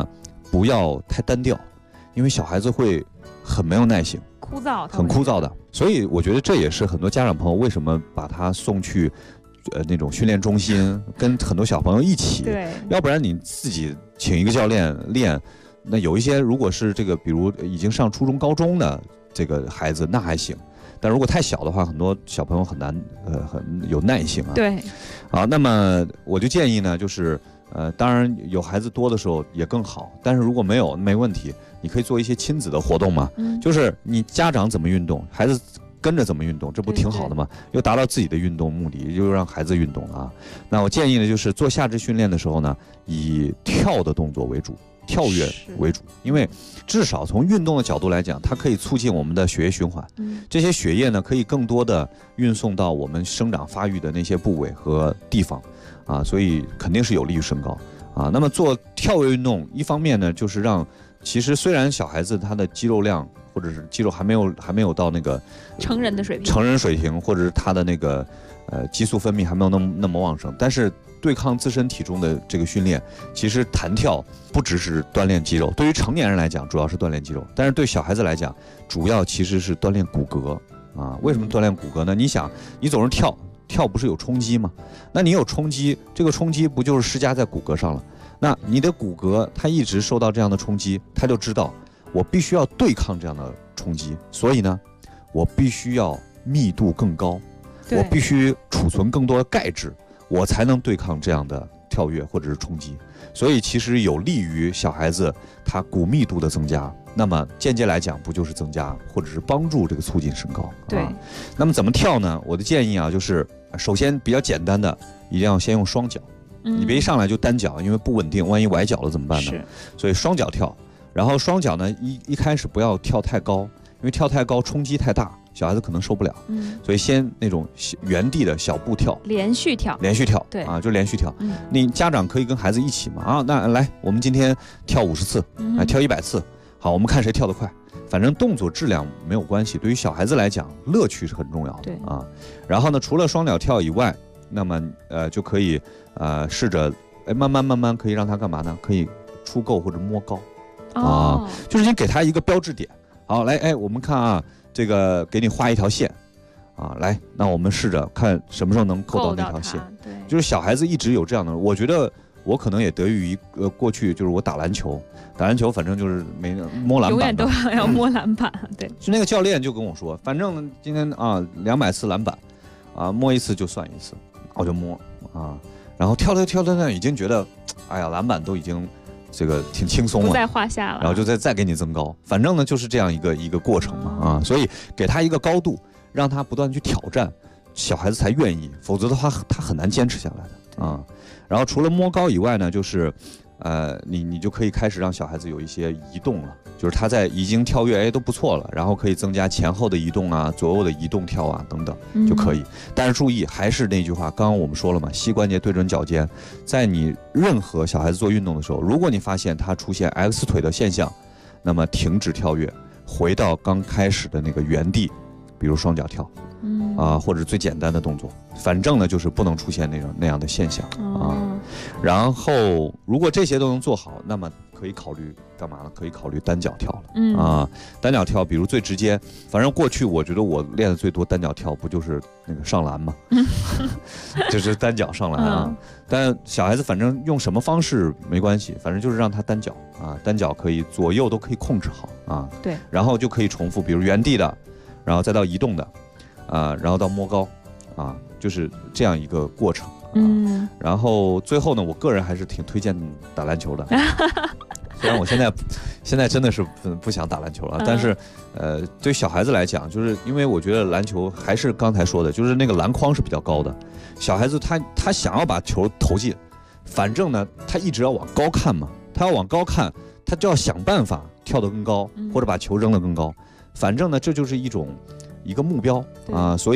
不要太单调，因为小孩子会很没有耐性， 枯燥， 很枯燥的。所以我觉得这也是很多家长朋友为什么把他送去那种训练中心，跟很多小朋友一起。 对， 要不然你自己请一个教练练，那有一些如果是这个，比如已经上初中、高中的这个孩子，那还行。但如果太小的话，很多小朋友很难，很有耐性啊。 对， 啊，那么我就建议呢，就是当然有孩子多的时候也更好，但是如果没有，没问题，你可以做一些亲子的活动嘛。就是你家长怎么运动，孩子跟着怎么运动，这不挺好的吗？又达到自己的运动目的，又让孩子运动了啊。那我建议呢，就是做下肢训练的时候呢，以跳的动作为主。跳跃为主，因为至少从运动的角度来讲，它可以促进我们的血液循环。这些血液呢，可以更多的运送到我们生长发育的那些部位和地方，啊，所以肯定是有利于身高啊。那么做跳跃运动，一方面呢，就是让其实虽然小孩子他的肌肉量或者是肌肉还没有到那个成人的水平，或者是他的那个激素分泌还没有那么旺盛，但是对抗自身体重的这个训练，其实弹跳不只是锻炼肌肉，对于成年人来讲主要是锻炼肌肉，但是对小孩子来讲主要其实是锻炼骨骼啊。为什么锻炼骨骼呢？你想，你总是跳不是有冲击吗？那你有冲击，这个冲击不就是施加在骨骼上了？那你的骨骼它一直受到这样的冲击，它就知道我必须要对抗这样的冲击，所以呢，我必须要密度更高，我必须储存更多的钙质，我才能对抗这样的跳跃或者是冲击。所以其实有利于小孩子他骨密度的增加，那么间接来讲不就是增加或者是帮助这个促进身高？ 对。 那么怎么跳呢？我的建议啊，就是首先比较简单的，一定要先用双脚，你别一上来就单脚，因为不稳定，万一崴脚了怎么办呢？所以双脚跳，然后双脚呢一开始不要跳太高，因为跳太高冲击太大，小孩子可能受不了。所以先那种原地的小步跳，连续跳， 对啊，就连续跳。你家长可以跟孩子一起嘛啊，那来我们今天跳50次，跳100次，好，我们看谁跳得快。反正动作质量没有关系，对于小孩子来讲，乐趣是很重要的啊。然后呢，除了双脚跳以外，那么就可以试着慢慢可以让他干嘛呢？可以出够或者摸高啊，就是你给他一个标志点。好，来我们看啊，这个给你画一条线啊，来，那我们试着看什么时候能够到那条线。 对， 就是小孩子一直有这样的，我觉得我可能也得益于过去就是我打篮球，反正就是没摸篮板， 永远都要摸篮板。对， 就那个教练就跟我说，反正今天啊200次篮板啊，摸一次就算一次，我就摸啊，然后跳已经觉得，哎呀，篮板都已经这个挺轻松了， 不在话下了， 然后就再给你增高，反正呢就是这样一个过程嘛啊，所以给他一个高度，让他不断去挑战，小孩子才愿意，否则的话他很难坚持下来的啊。然后除了摸高以外呢，就是你就可以开始让小孩子有一些移动了，就是他在已经跳跃都不错了，然后可以增加前后的移动啊，左右的移动跳啊等等就可以。但是注意，还是那句话，刚刚我们说了嘛，膝关节对准脚尖，在你任何小孩子做运动的时候，如果你发现他出现 X 腿的现象，那么停止跳跃，回到刚开始的那个原地，比如双脚跳。或者最简单的动作，反正呢就是不能出现那样的现象啊。然后如果这些都能做好，那么可以考虑干嘛呢？可以考虑单脚跳了。单脚跳，比如最直接，反正过去我觉得我练的最多单脚跳，不就是那个上篮吗？就是单脚上篮啊。但小孩子反正用什么方式没关系，反正就是让他单脚啊，单脚可以左右都可以控制好啊。 对， 然后就可以重复，比如原地的，然后再到移动的。然后到摸高，就是这样一个过程。然后最后呢，我个人还是挺推荐打篮球的。虽然我现在真的是不想打篮球了，但是对小孩子来讲，就是因为我觉得篮球还是刚才说的，就是那个篮筐是比较高的，小孩子他想要把球投进，反正呢他一直要往高看嘛，他要往高看，他就要想办法跳得更高，或者把球扔得更高，反正呢这就是一个目标啊，所以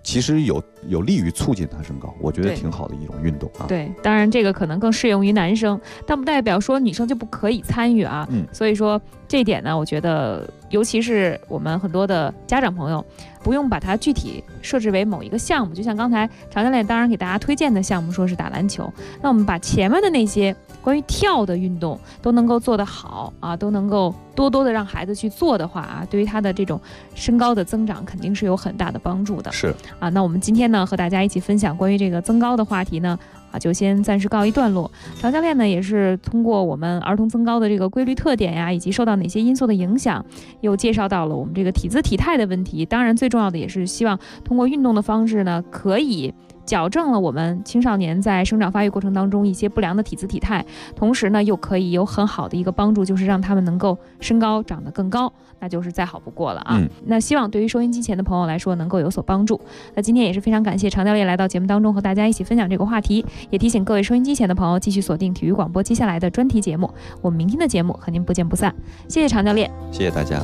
其实有利于促进他身高，我觉得挺好的一种运动啊。 对，当然这个可能更适用于男生，但不代表说女生就不可以参与啊。所以说这一点呢，我觉得尤其是我们很多的家长朋友，不用把它具体设置为某一个项目，就像刚才常教练当然给大家推荐的项目说是打篮球，那我们把前面的那些关于跳的运动都能够做得好啊，都能够多多的让孩子去做的话啊，对于他的这种身高的增长肯定是有很大的帮助的。 是啊，那我们今天呢和大家一起分享关于这个增高的话题呢，就先暂时告一段落。常教练呢也是通过我们儿童增高的这个规律特点呀，以及受到哪些因素的影响，又介绍到了我们这个体姿体态的问题。当然最重要的也是希望通过运动的方式呢，可以矫正了我们青少年在生长发育过程当中一些不良的体姿体态，同时呢又可以有很好的一个帮助，就是让他们能够身高长得更高，那就是再好不过了啊。那希望对于收音机前的朋友来说能够有所帮助。那今天也是非常感谢常教练来到节目当中和大家一起分享这个话题，也提醒各位收音机前的朋友继续锁定体育广播接下来的专题节目，我们明天的节目和您不见不散。谢谢常教练， 谢谢大家。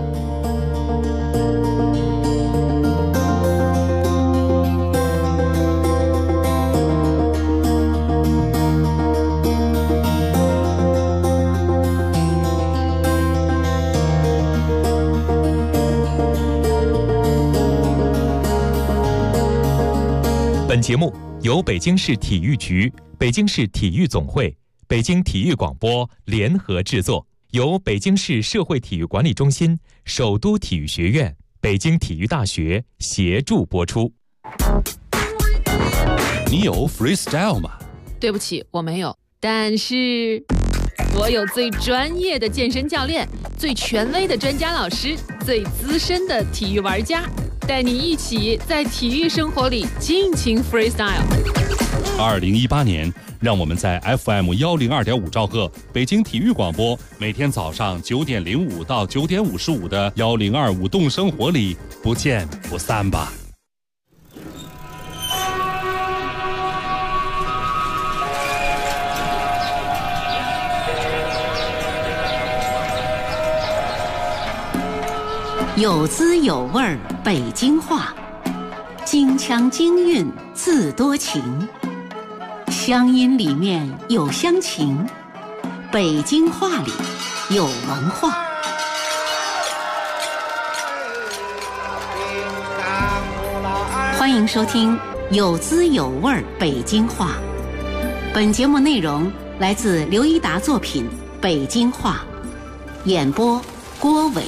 本节目由北京市体育局、北京市体育总会、北京体育广播联合制作，由北京市社会体育管理中心、首都体育学院、北京体育大学协助播出。 你有 freestyle 吗？ 对不起，我没有，但是我有最专业的健身教练，最权威的专家老师，最资深的体育玩家，带你一起在体育生活里尽情 freestyle。 2018年，让我们在 FM102.5兆赫北京体育广播，每天早上9点05到9点55的1025动生活里不见不散吧。 有滋有味儿北京话，京腔京韵自多情，乡音里面有乡情，北京话里有文化。欢迎收听有滋有味儿北京话。本节目内容来自刘一达作品《北京话》，演播郭伟。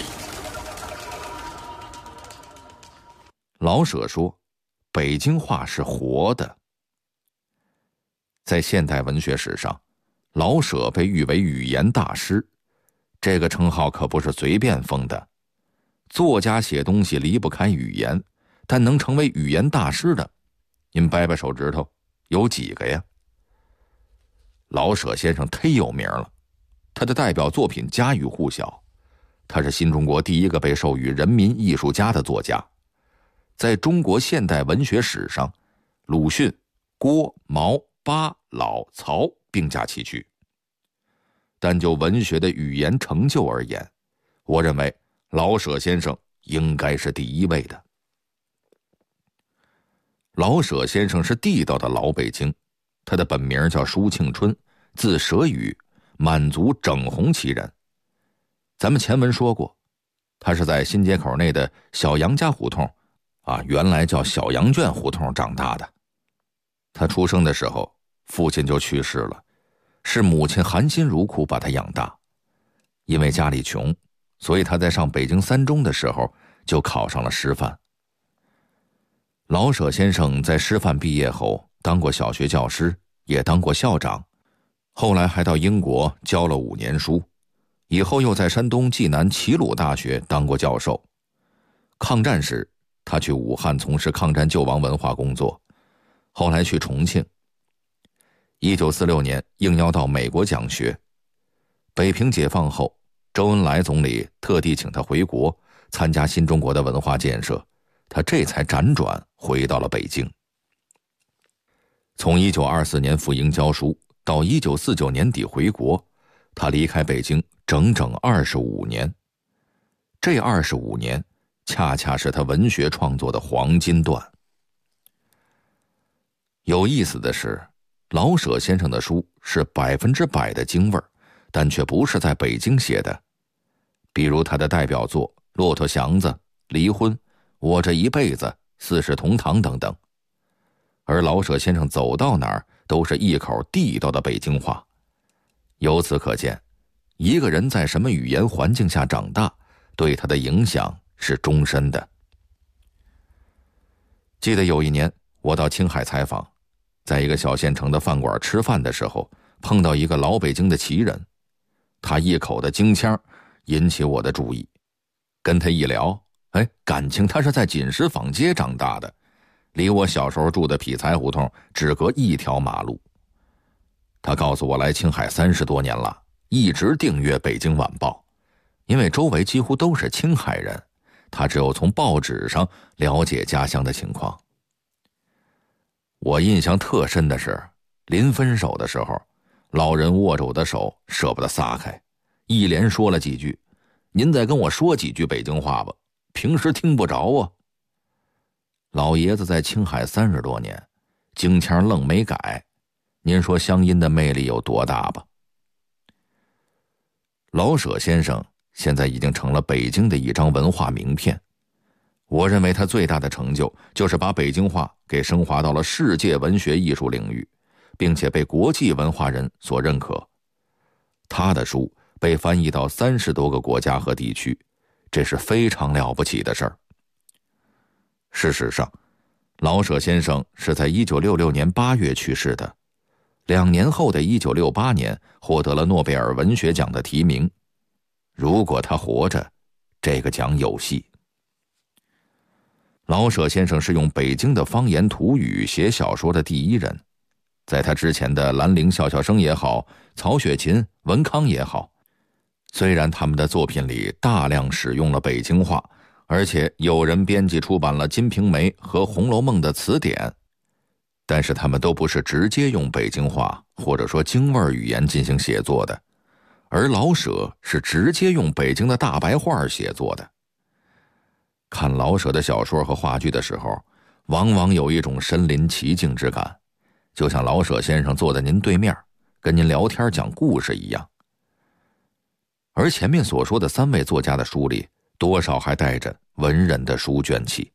老舍说，北京话是活的。在现代文学史上，老舍被誉为语言大师，这个称号可不是随便封的。作家写东西离不开语言，但能成为语言大师的，您掰掰手指头，有几个呀？老舍先生忒有名了，他的代表作品家喻户晓，他是新中国第一个被授予人民艺术家的作家。在中国现代文学史上，鲁迅、郭、毛、巴、老、曹并驾齐驱。但就文学的语言成就而言，我认为老舍先生应该是第一位的。老舍先生是地道的老北京，他的本名叫舒庆春，字舍宇，满族整红旗人。咱们前文说过，他是在新街口内的小杨家胡同原来叫小羊圈胡同长大的。他出生的时候，父亲就去世了，是母亲含辛茹苦把他养大。因为家里穷，所以他在上北京三中的时候就考上了师范。老舍先生在师范毕业后当过小学教师，也当过校长，后来还到英国教了5年书，以后又在山东济南齐鲁大学当过教授。抗战时，他去武汉从事抗战救亡文化工作，后来去重庆。1946年应邀到美国讲学。北平解放后，周恩来总理特地请他回国参加新中国的文化建设，他这才辗转回到了北京。从1924年赴英教书到1949年底回国，他离开北京整整25年。这25年恰恰是他文学创作的黄金段。 有意思的是，老舍先生的书是100%的京味儿，但却不是在北京写的。比如他的代表作《骆驼祥子》《离婚》《我这一辈子》《四世同堂》等等。而老舍先生走到哪儿都是一口地道的北京话。由此可见，一个人在什么语言环境下长大，对他的影响是终身的。记得有一年我到青海采访，在一个小县城的饭馆吃饭的时候，碰到一个老北京的奇人，他一口的京腔引起我的注意。跟他一聊，感情他是在锦石坊街长大的，离我小时候住的匹才胡同只隔一条马路。他告诉我来青海30多年了，一直订阅《北京晚报》，因为周围几乎都是青海人，他只有从报纸上了解家乡的情况。我印象特深的是，临分手的时候，老人握着我的手舍不得撒开，一连说了几句：“您再跟我说几句北京话吧，平时听不着啊。”老爷子在青海30多年，京腔愣没改，您说乡音的魅力有多大吧？老舍先生现在已经成了北京的一张文化名片。我认为他最大的成就就是把北京话给升华到了世界文学艺术领域，并且被国际文化人所认可。他的书被翻译到30多个国家和地区，这是非常了不起的事儿。事实上，老舍先生是在1966年8月去世的，2年后的1968年获得了诺贝尔文学奖的提名。如果他活着，这个奖有戏。老舍先生是用北京的方言土语写小说的第一人，在他之前的兰陵笑笑生也好，曹雪芹、文康也好，虽然他们的作品里大量使用了北京话，而且有人编辑出版了《金瓶梅》和《红楼梦》的词典，但是他们都不是直接用北京话或者说京味语言进行写作的，而老舍是直接用北京的大白话写作的。看老舍的小说和话剧的时候，往往有一种身临其境之感，就像老舍先生坐在您对面，跟您聊天讲故事一样。而前面所说的3位作家的书里，多少还带着文人的书卷气。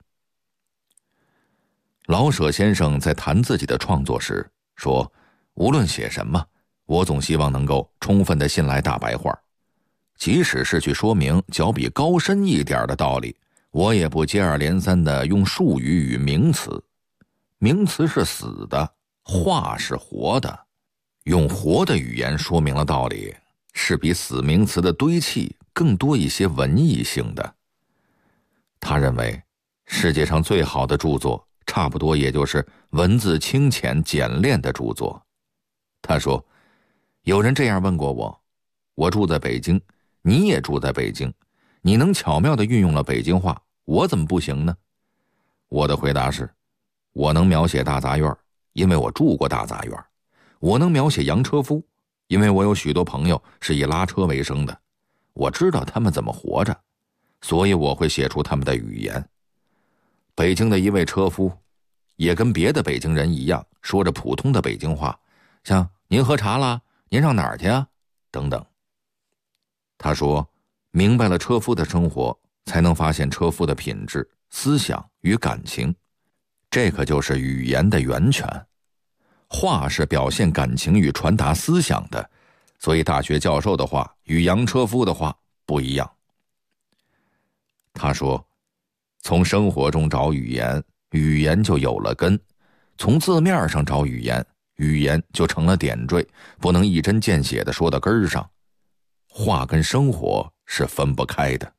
老舍先生在谈自己的创作时说，无论写什么，我总希望能够充分地信赖大白话，即使是去说明较比高深一点的道理，我也不接二连三地用术语与名词。名词是死的，话是活的，用活的语言说明了道理，是比死名词的堆砌更多一些文艺性的。他认为，世界上最好的著作，差不多也就是文字清浅简练的著作。他说，有人这样问过我，我住在北京，你也住在北京，你能巧妙地运用了北京话，我怎么不行呢？我的回答是，我能描写大杂院，因为我住过大杂院；我能描写洋车夫，因为我有许多朋友是以拉车为生的，我知道他们怎么活着，所以我会写出他们的语言。北京的一位车夫也跟别的北京人一样，说着普通的北京话，像您喝茶啦，您上哪儿去啊，等等。他说，明白了车夫的生活，才能发现车夫的品质、思想与感情，这可就是语言的源泉。话是表现感情与传达思想的，所以大学教授的话与洋车夫的话不一样。他说，从生活中找语言，语言就有了根；从字面上找语言，语言就成了点缀，不能一针见血地说到根儿上。话跟生活是分不开的。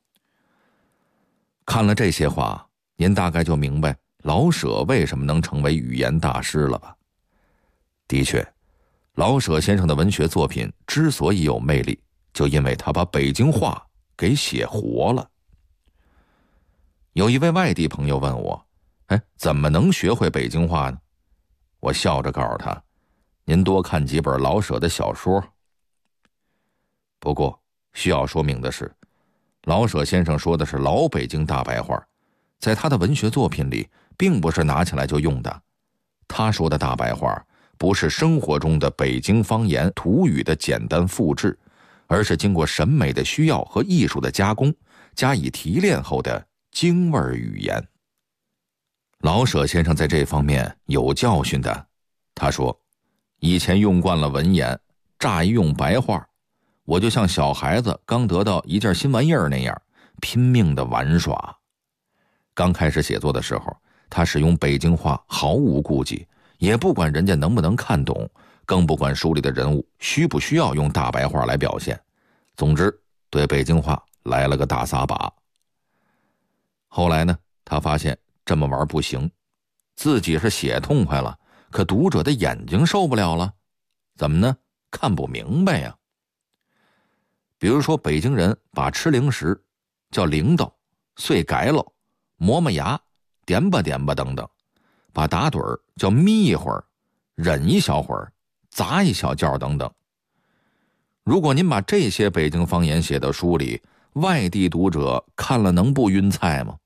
看了这些话，您大概就明白老舍为什么能成为语言大师了吧？的确，老舍先生的文学作品之所以有魅力，就因为他把北京话给写活了。有一位外地朋友问我，怎么能学会北京话呢？我笑着告诉他，您多看几本老舍的小说。不过需要说明的是，老舍先生说的是老北京大白话，在他的文学作品里并不是拿起来就用的， 他说的大白话不是生活中的北京方言土语的简单复制，而是经过审美的需要和艺术的加工，加以提炼后的京味语言。老舍先生在这方面有教训的，他说，以前用惯了文言，乍一用白话，我就像小孩子刚得到一件新玩意儿那样，拼命的玩耍。刚开始写作的时候，他使用北京话毫无顾忌，也不管人家能不能看懂，更不管书里的人物需不需要用大白话来表现。总之，对北京话来了个大撒把。后来呢，他发现这么玩不行，自己是写痛快了，可读者的眼睛受不了了。怎么呢？看不明白呀。比如说，北京人把吃零食叫铃铛、碎改喽、磨磨牙、点吧点吧等等，把打盹儿叫眯一会儿、忍一小会儿、砸一小觉等等。如果您把这些北京方言写到书里，外地读者看了能不晕菜吗？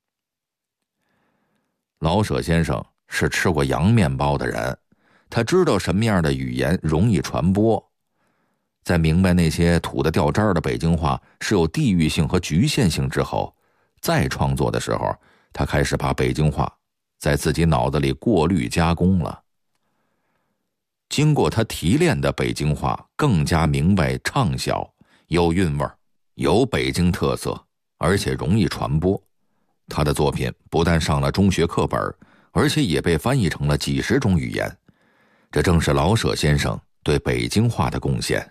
老舍先生是吃过洋面包的人，他知道什么样的语言容易传播。在明白那些土得掉渣的北京话是有地域性和局限性之后，再创作的时候，他开始把北京话在自己脑子里过滤加工了。经过他提炼的北京话更加明白畅销，有韵味，有北京特色，而且容易传播。他的作品不但上了中学课本，而且也被翻译成了几十种语言。这正是老舍先生对北京话的贡献。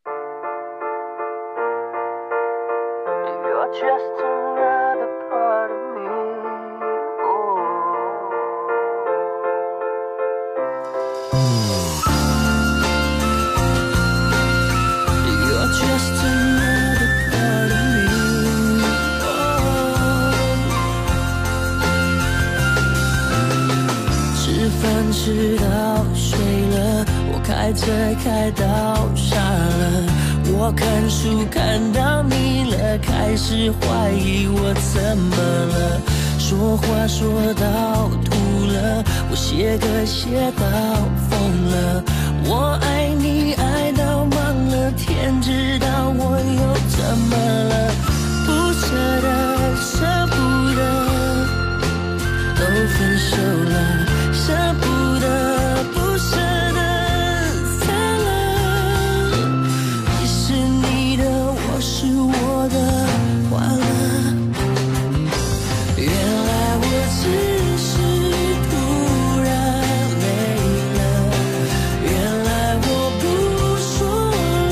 吃到睡了，我开车开到傻了，我看书看到腻了，开始怀疑我怎么了，说话说到吐了，我写歌写到疯了，我爱你爱到忘了，天知道我又怎么了，不舍得舍不得都分手了，舍不得不舍得散了，你是你的，我是我的，完了，原来我只是突然累了，原来我不说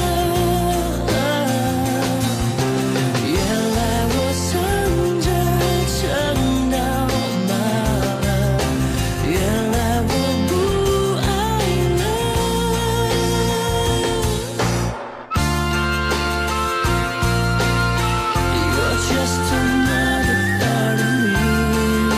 了，原来我撑着撑到麻了，原来我不爱了。You're just another part of me.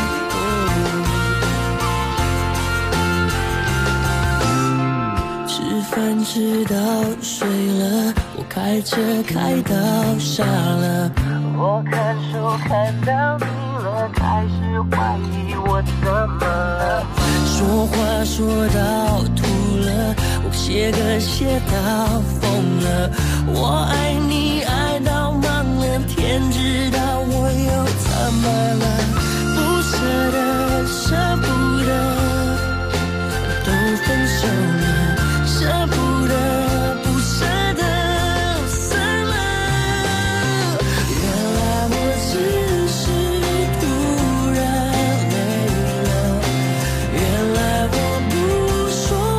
吃饭吃到睡了，我开车开到傻了，我看书看到腻了，开始怀疑我怎么了，说话说到吐了，我写歌写到疯了，我爱你爱到忘了，天知道我又怎么了，不舍得舍不得都分手了，舍不得不舍得散了，原来我只是突然累了，原来我不说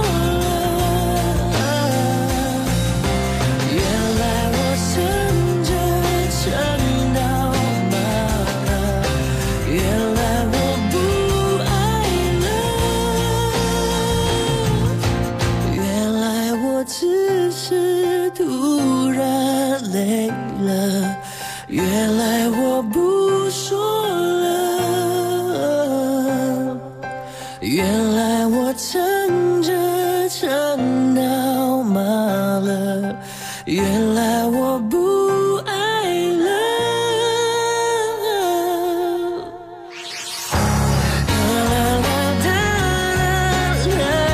了，原来我撑着撑到麻了，原来我不爱了，原来我只是突然累了，原来我不说了，原来我撑着撑到麻了，原来我不爱了。啦啦啦啦啦啦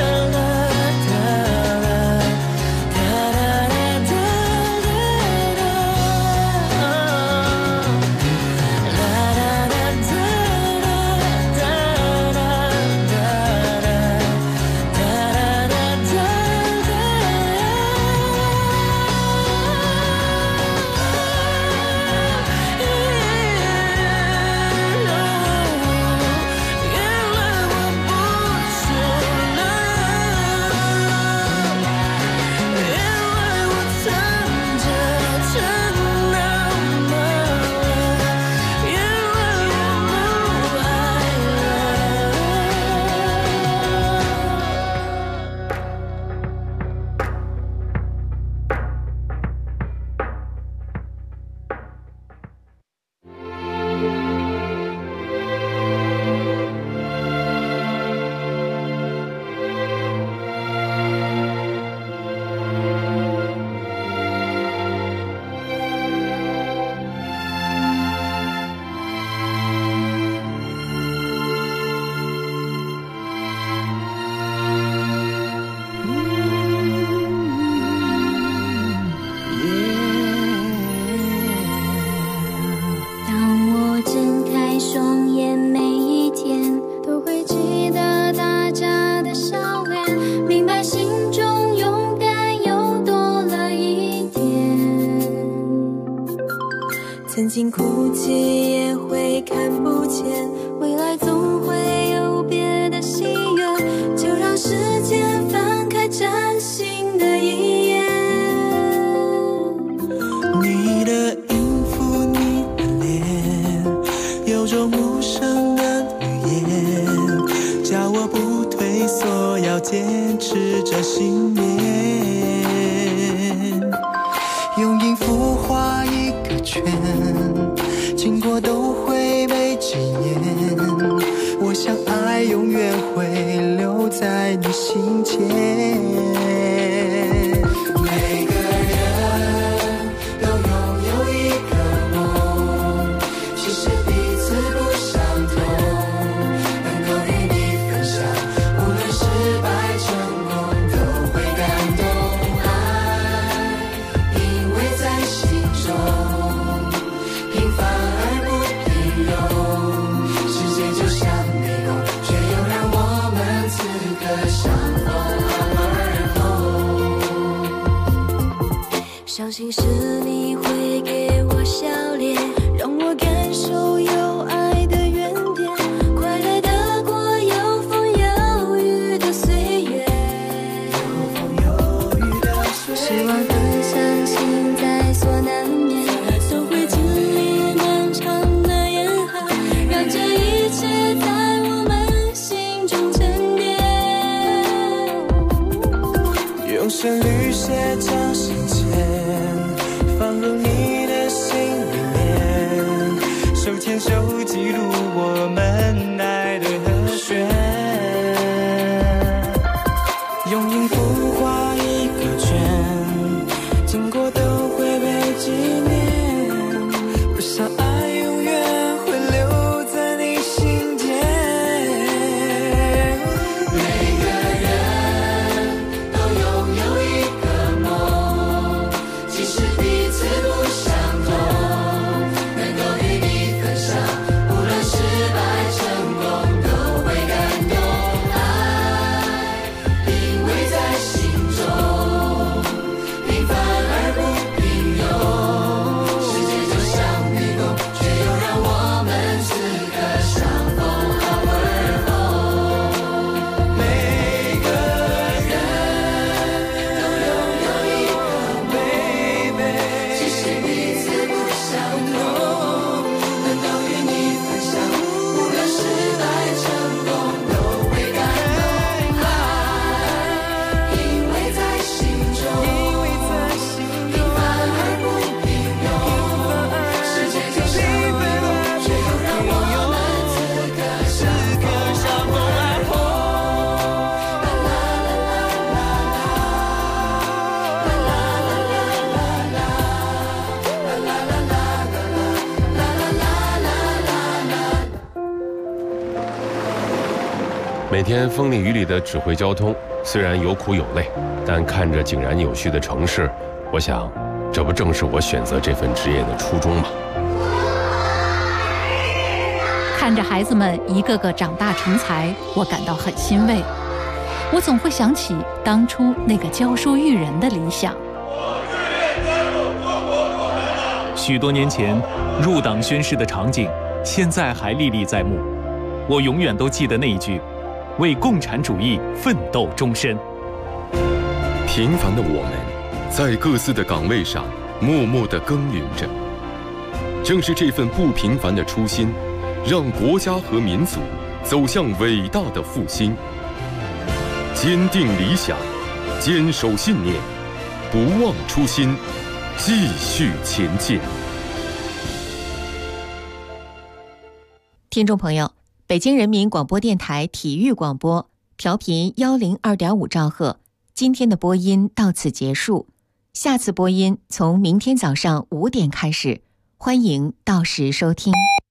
尽哭泣也会看不见，未来总会有别的心愿，就让时间翻开崭新的一页。 你的音符，你的脸，有种无声的语言，叫我不退缩，要坚持着信念。用音符画一个圈，经过都会被纪念。我想爱永远会留在你心间。每个人都拥有一个梦，其实彼此不相同，能够与你分享，无论失败成功都会感动。爱因为在心中平凡而不平庸，世界就像迷宫，却又让我们此刻相逢好而后。 相信是你会给我笑脸，让我感受有爱的原点，快乐的过有风有雨的岁月，希望和相信在所难免，都会经历漫长的严寒，让这一切在我们心中沉淀。 用旋律写成信笺，放入你的心里面，手牵手记录我们爱的和弦。用音符画一个圈，经过都会被纪念。我想爱永远会留在你心间。 每个人都拥有一个梦，即使彼此不相同，能够与你分享，无论失败成功都会感动。爱因为在心中平凡而不平庸，世界就像迷宫，却又让我们此刻相逢好而后。 每个人都拥有一个 ，baby， 即使彼此不相同，能够与你分享，无论失败成功都会感动。爱因为在心中平凡而不平庸，世界就像迷宫，却又让我们此刻相逢而后。 每天风里雨里的指挥交通，虽然有苦有累，但看着井然有序的城市，我想，这不正是我选择这份职业的初衷吗？ 看着孩子们一个个长大成才，我感到很欣慰。我总会想起当初那个教书育人的理想。 许多年前入党宣誓的场景，现在还历历在目。我永远都记得那一句：为共产主义奋斗终身。 平凡的我们，在各自的岗位上默默地耕耘着。正是这份不平凡的初心，让国家和民族走向伟大的复兴。坚定理想，坚守信念，不忘初心，继续前进。 听众朋友，北京人民广播电台体育广播，调频102.5兆赫。今天的播音到此结束，下次播音从明天早上5点开始，欢迎到时收听。